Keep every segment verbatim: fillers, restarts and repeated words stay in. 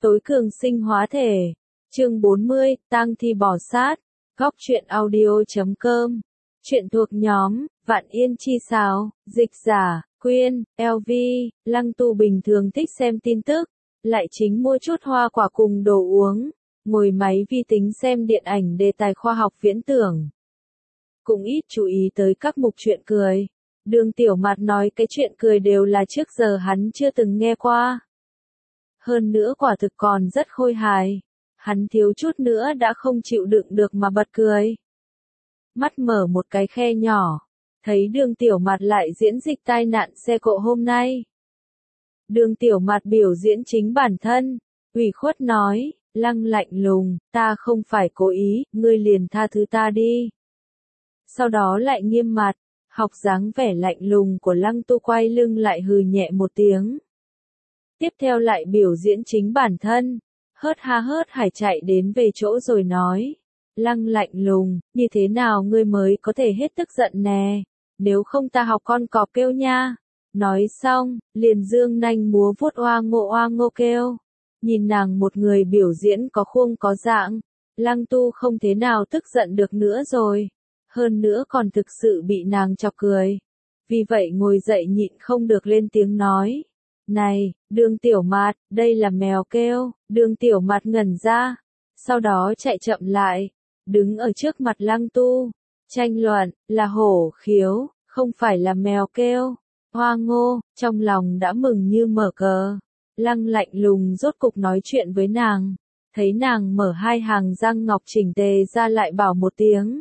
Tối cường sinh hóa thể. Chương bốn mươi, tang thi bò sát. Góc truyện audio chấm com. Truyện thuộc nhóm Vạn Yên Chi Sáo, dịch giả Quyên, lờ vê. Lăng Tu bình thường thích xem tin tức, lại chính mua chút hoa quả cùng đồ uống, ngồi máy vi tính xem điện ảnh đề tài khoa học viễn tưởng. Cũng ít chú ý tới các mục chuyện cười. Đường Tiểu Mạt nói cái chuyện cười đều là trước giờ hắn chưa từng nghe qua. Hơn nữa quả thực còn rất khôi hài. Hắn thiếu chút nữa đã không chịu đựng được mà bật cười. Mắt mở một cái khe nhỏ, thấy Đường Tiểu Mạt lại diễn dịch tai nạn xe cộ hôm nay. Đường Tiểu Mạt biểu diễn chính bản thân, ủy khuất nói, Lăng lạnh lùng, ta không phải cố ý, ngươi liền tha thứ ta đi. Sau đó lại nghiêm mặt, học dáng vẻ lạnh lùng của Lăng Tu quay lưng lại hừ nhẹ một tiếng. Tiếp theo lại biểu diễn chính bản thân, hớt ha hớt hải chạy đến về chỗ rồi nói. Lăng lạnh lùng, như thế nào ngươi mới có thể hết tức giận nè, nếu không ta học con cọp kêu nha. Nói xong, liền dương nanh múa vuốt oa ngộ oa ngô kêu. Nhìn nàng một người biểu diễn có khuôn có dạng, Lăng Tu không thế nào tức giận được nữa rồi. Hơn nữa còn thực sự bị nàng chọc cười. Vì vậy ngồi dậy nhịn không được lên tiếng nói. Này, Đường Tiểu Mạt, đây là mèo kêu. Đường Tiểu Mạt ngẩn ra, sau đó chạy chậm lại, đứng ở trước mặt Lăng Tu, tranh luận, là hổ khiếu, không phải là mèo kêu. Hoa Ngô, trong lòng đã mừng như mở cờ. Lăng lạnh lùng rốt cục nói chuyện với nàng, thấy nàng mở hai hàng răng ngọc chỉnh tề ra lại bảo một tiếng.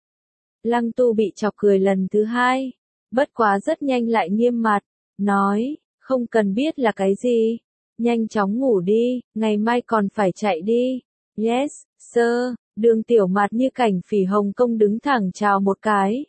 Lăng Tu bị chọc cười lần thứ hai, bất quá rất nhanh lại nghiêm mặt, nói, không cần biết là cái gì, nhanh chóng ngủ đi, ngày mai còn phải chạy đi. Yes, sir. Đường Tiểu Mạt như cảnh phỉ Hồng Kông đứng thẳng chào một cái.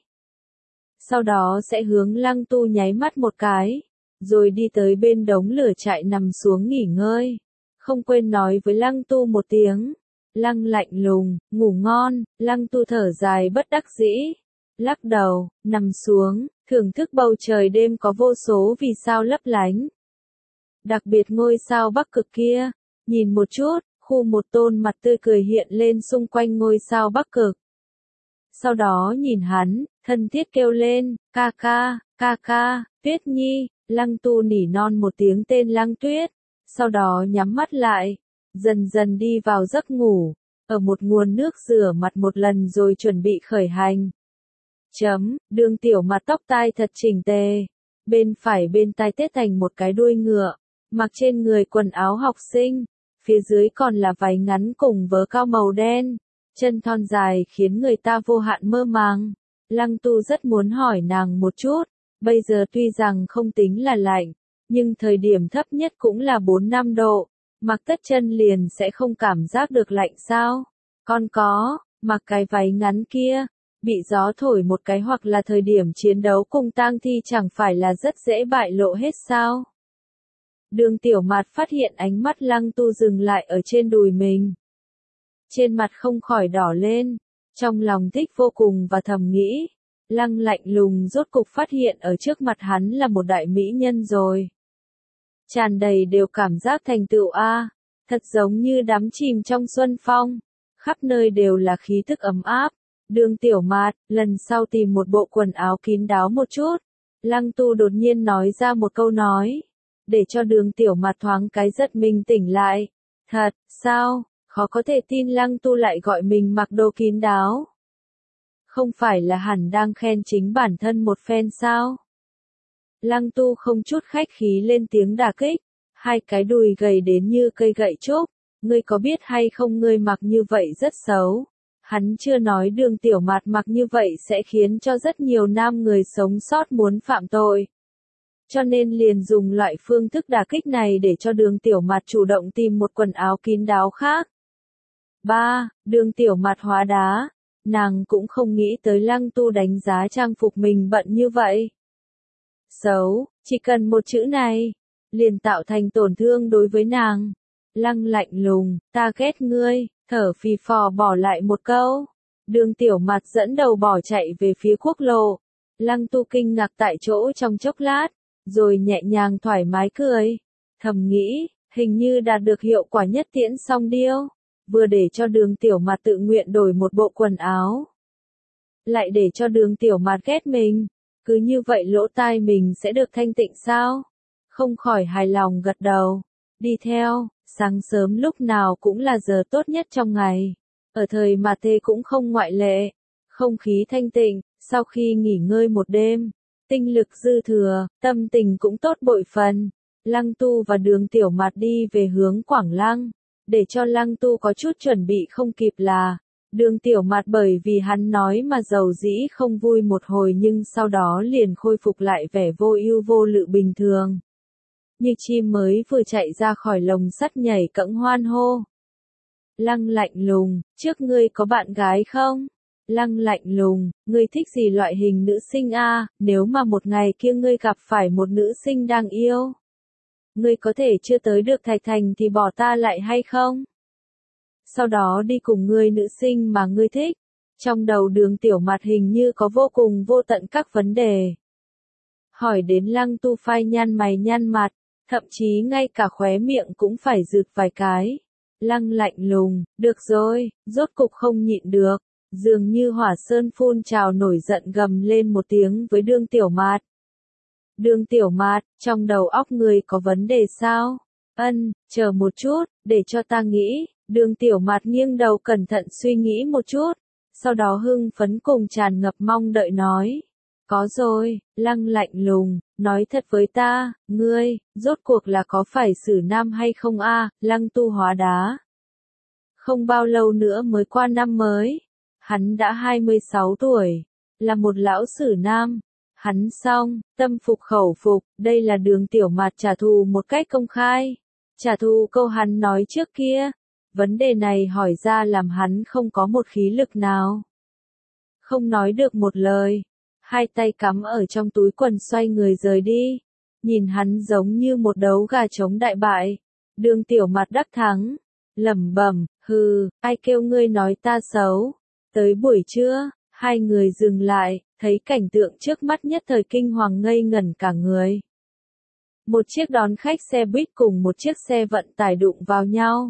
Sau đó sẽ hướng Lăng Tu nháy mắt một cái, rồi đi tới bên đống lửa trại nằm xuống nghỉ ngơi. Không quên nói với Lăng Tu một tiếng. Lăng lạnh lùng, ngủ ngon. Lăng Tu thở dài bất đắc dĩ, lắc đầu, nằm xuống, thưởng thức bầu trời đêm có vô số vì sao lấp lánh. Đặc biệt ngôi sao Bắc Cực kia, nhìn một chút, khu một tôn mặt tươi cười hiện lên xung quanh ngôi sao Bắc Cực. Sau đó nhìn hắn, thân thiết kêu lên, ca ca, ca ca, Tuyết Nhi. Lăng Tu nỉ non một tiếng tên Lăng Tuyết, sau đó nhắm mắt lại, dần dần đi vào giấc ngủ, ở một nguồn nước rửa mặt một lần rồi chuẩn bị khởi hành. Chấm, Đường Tiểu Mạt tóc tai thật chỉnh tề, bên phải bên tai tết thành một cái đuôi ngựa, mặc trên người quần áo học sinh, phía dưới còn là váy ngắn cùng vớ cao màu đen, chân thon dài khiến người ta vô hạn mơ màng. Lăng Tu rất muốn hỏi nàng một chút, bây giờ tuy rằng không tính là lạnh, nhưng thời điểm thấp nhất cũng là bốn năm độ, mặc tất chân liền sẽ không cảm giác được lạnh sao? Con có, mặc cái váy ngắn kia, bị gió thổi một cái hoặc là thời điểm chiến đấu cùng tang thi chẳng phải là rất dễ bại lộ hết sao? Đường Tiểu Mạt phát hiện ánh mắt Lăng Tu dừng lại ở trên đùi mình. Trên mặt không khỏi đỏ lên, trong lòng thích vô cùng và thầm nghĩ. Lăng lạnh lùng rốt cục phát hiện ở trước mặt hắn là một đại mỹ nhân rồi. Tràn đầy đều cảm giác thành tựu a, thật giống như đắm chìm trong xuân phong, khắp nơi đều là khí thức ấm áp. Đường Tiểu Mạt, lần sau tìm một bộ quần áo kín đáo một chút. Lăng Tu đột nhiên nói ra một câu nói, để cho Đường Tiểu Mạt thoáng cái giật mình tỉnh lại. Thật, sao, khó có thể tin Lăng Tu lại gọi mình mặc đồ kín đáo. Không phải là hẳn đang khen chính bản thân một phen sao? Lăng Tu không chút khách khí lên tiếng đả kích, hai cái đùi gầy đến như cây gậy trúc, ngươi có biết hay không ngươi mặc như vậy rất xấu. Hắn chưa nói Đường Tiểu Mạt mặc như vậy sẽ khiến cho rất nhiều nam người sống sót muốn phạm tội. Cho nên liền dùng loại phương thức đả kích này để cho Đường Tiểu Mạt chủ động tìm một quần áo kín đáo khác. ba. Đường Tiểu Mạt hóa đá. Nàng cũng không nghĩ tới Lăng Tu đánh giá trang phục mình bận như vậy. Xấu, chỉ cần một chữ này, liền tạo thành tổn thương đối với nàng. Lăng lạnh lùng, ta ghét ngươi, thở phì phò bỏ lại một câu. Đường Tiểu Mạt dẫn đầu bỏ chạy về phía quốc lộ. Lăng Tu kinh ngạc tại chỗ trong chốc lát, rồi nhẹ nhàng thoải mái cười. Thầm nghĩ, Hình như đạt được hiệu quả nhất tiễn song điêu. Vừa để cho Đường Tiểu Mạt tự nguyện đổi một bộ quần áo. Lại để cho Đường Tiểu Mạt ghét mình. Cứ như vậy lỗ tai mình sẽ được thanh tịnh sao? Không khỏi hài lòng gật đầu. Đi theo, sáng sớm lúc nào cũng là giờ tốt nhất trong ngày. Ở thời mà tê cũng không ngoại lệ. Không khí thanh tịnh, sau khi nghỉ ngơi một đêm. Tinh lực dư thừa, tâm tình cũng tốt bội phần. Lăng Tu và Đường Tiểu Mạt đi về hướng Quảng Lăng. Để cho Lăng Tu có chút chuẩn bị không kịp là, Đường Tiểu Mạt bởi vì hắn nói mà dầu dĩ không vui một hồi nhưng sau đó liền khôi phục lại vẻ vô ưu vô lự bình thường. Như chim mới vừa chạy ra khỏi lồng sắt nhảy cẫng hoan hô. Lăng lạnh lùng, trước ngươi có bạn gái không? Lăng lạnh lùng, ngươi thích gì loại hình nữ sinh a? Nếu mà một ngày kia ngươi gặp phải một nữ sinh đang yêu. Ngươi có thể chưa tới được Thạch Thành thì bỏ ta lại hay không? Sau đó đi cùng ngươi nữ sinh mà ngươi thích. Trong đầu Đường Tiểu Mạt hình như có vô cùng vô tận các vấn đề. Hỏi đến Lăng Tu phai nhăn mày nhăn mặt, thậm chí ngay cả khóe miệng cũng phải rực vài cái. Lăng lạnh lùng, được rồi, rốt cục không nhịn được. Dường như hỏa sơn phun trào nổi giận gầm lên một tiếng với Đường Tiểu Mạt. Đường Tiểu Mạt, trong đầu óc người có vấn đề sao? Ân, chờ một chút, để cho ta nghĩ. Đường Tiểu Mạt nghiêng đầu cẩn thận suy nghĩ một chút. Sau đó hưng phấn cùng tràn ngập mong đợi nói. Có rồi, Lăng lạnh lùng, nói thật với ta, ngươi, rốt cuộc là có phải xử nam hay không a? Lăng Tu hóa đá. Không bao lâu nữa mới qua năm mới. Hắn đã hai mươi sáu tuổi, là một lão sử nam. Hắn xong, tâm phục khẩu phục, đây là Đường Tiểu Mạt trả thù một cách công khai. Trả thù câu hắn nói trước kia. Vấn đề này hỏi ra làm hắn không có một khí lực nào. Không nói được một lời. Hai tay cắm ở trong túi quần xoay người rời đi. Nhìn hắn giống như một đấu gà trống đại bại. Đường Tiểu Mạt đắc thắng. Lẩm bẩm, hừ, ai kêu ngươi nói ta xấu. Tới buổi trưa, hai người dừng lại, thấy cảnh tượng trước mắt nhất thời kinh hoàng ngây ngẩn cả người. Một chiếc đón khách xe buýt cùng một chiếc xe vận tải đụng vào nhau.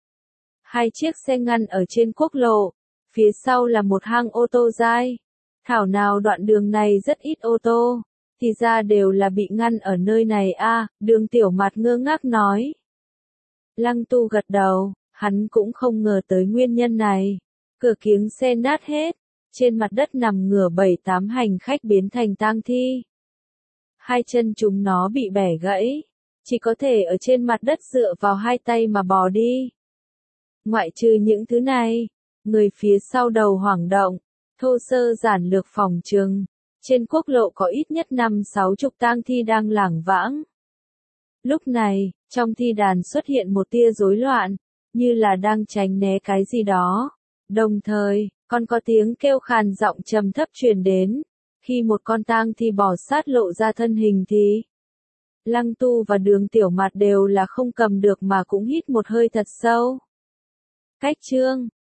Hai chiếc xe ngăn ở trên quốc lộ, phía sau là một hang ô tô dai. Thảo nào đoạn đường này rất ít ô tô, thì ra đều là bị ngăn ở nơi này a. À, Đường Tiểu Mạt ngơ ngác nói. Lăng Tu gật đầu, hắn cũng không ngờ tới nguyên nhân này. Cửa kiếng xe nát hết, trên mặt đất nằm ngửa bảy tám hành khách biến thành tang thi. Hai chân chúng nó bị bẻ gãy, chỉ có thể ở trên mặt đất dựa vào hai tay mà bò đi. Ngoại trừ những thứ này, người phía sau đầu hoảng động, thô sơ giản lược phòng trừng. Trên quốc lộ có ít nhất năm sáu chục tang thi đang lảng vãng. Lúc này, trong thi đàn xuất hiện một tia rối loạn, như là đang tránh né cái gì đó. Đồng thời, còn có tiếng kêu khàn giọng trầm thấp truyền đến. Khi một con tang thi bò sát lộ ra thân hình thì Lăng Tu và Đường Tiểu Mạt đều là không cầm được mà cũng hít một hơi thật sâu. Cách chương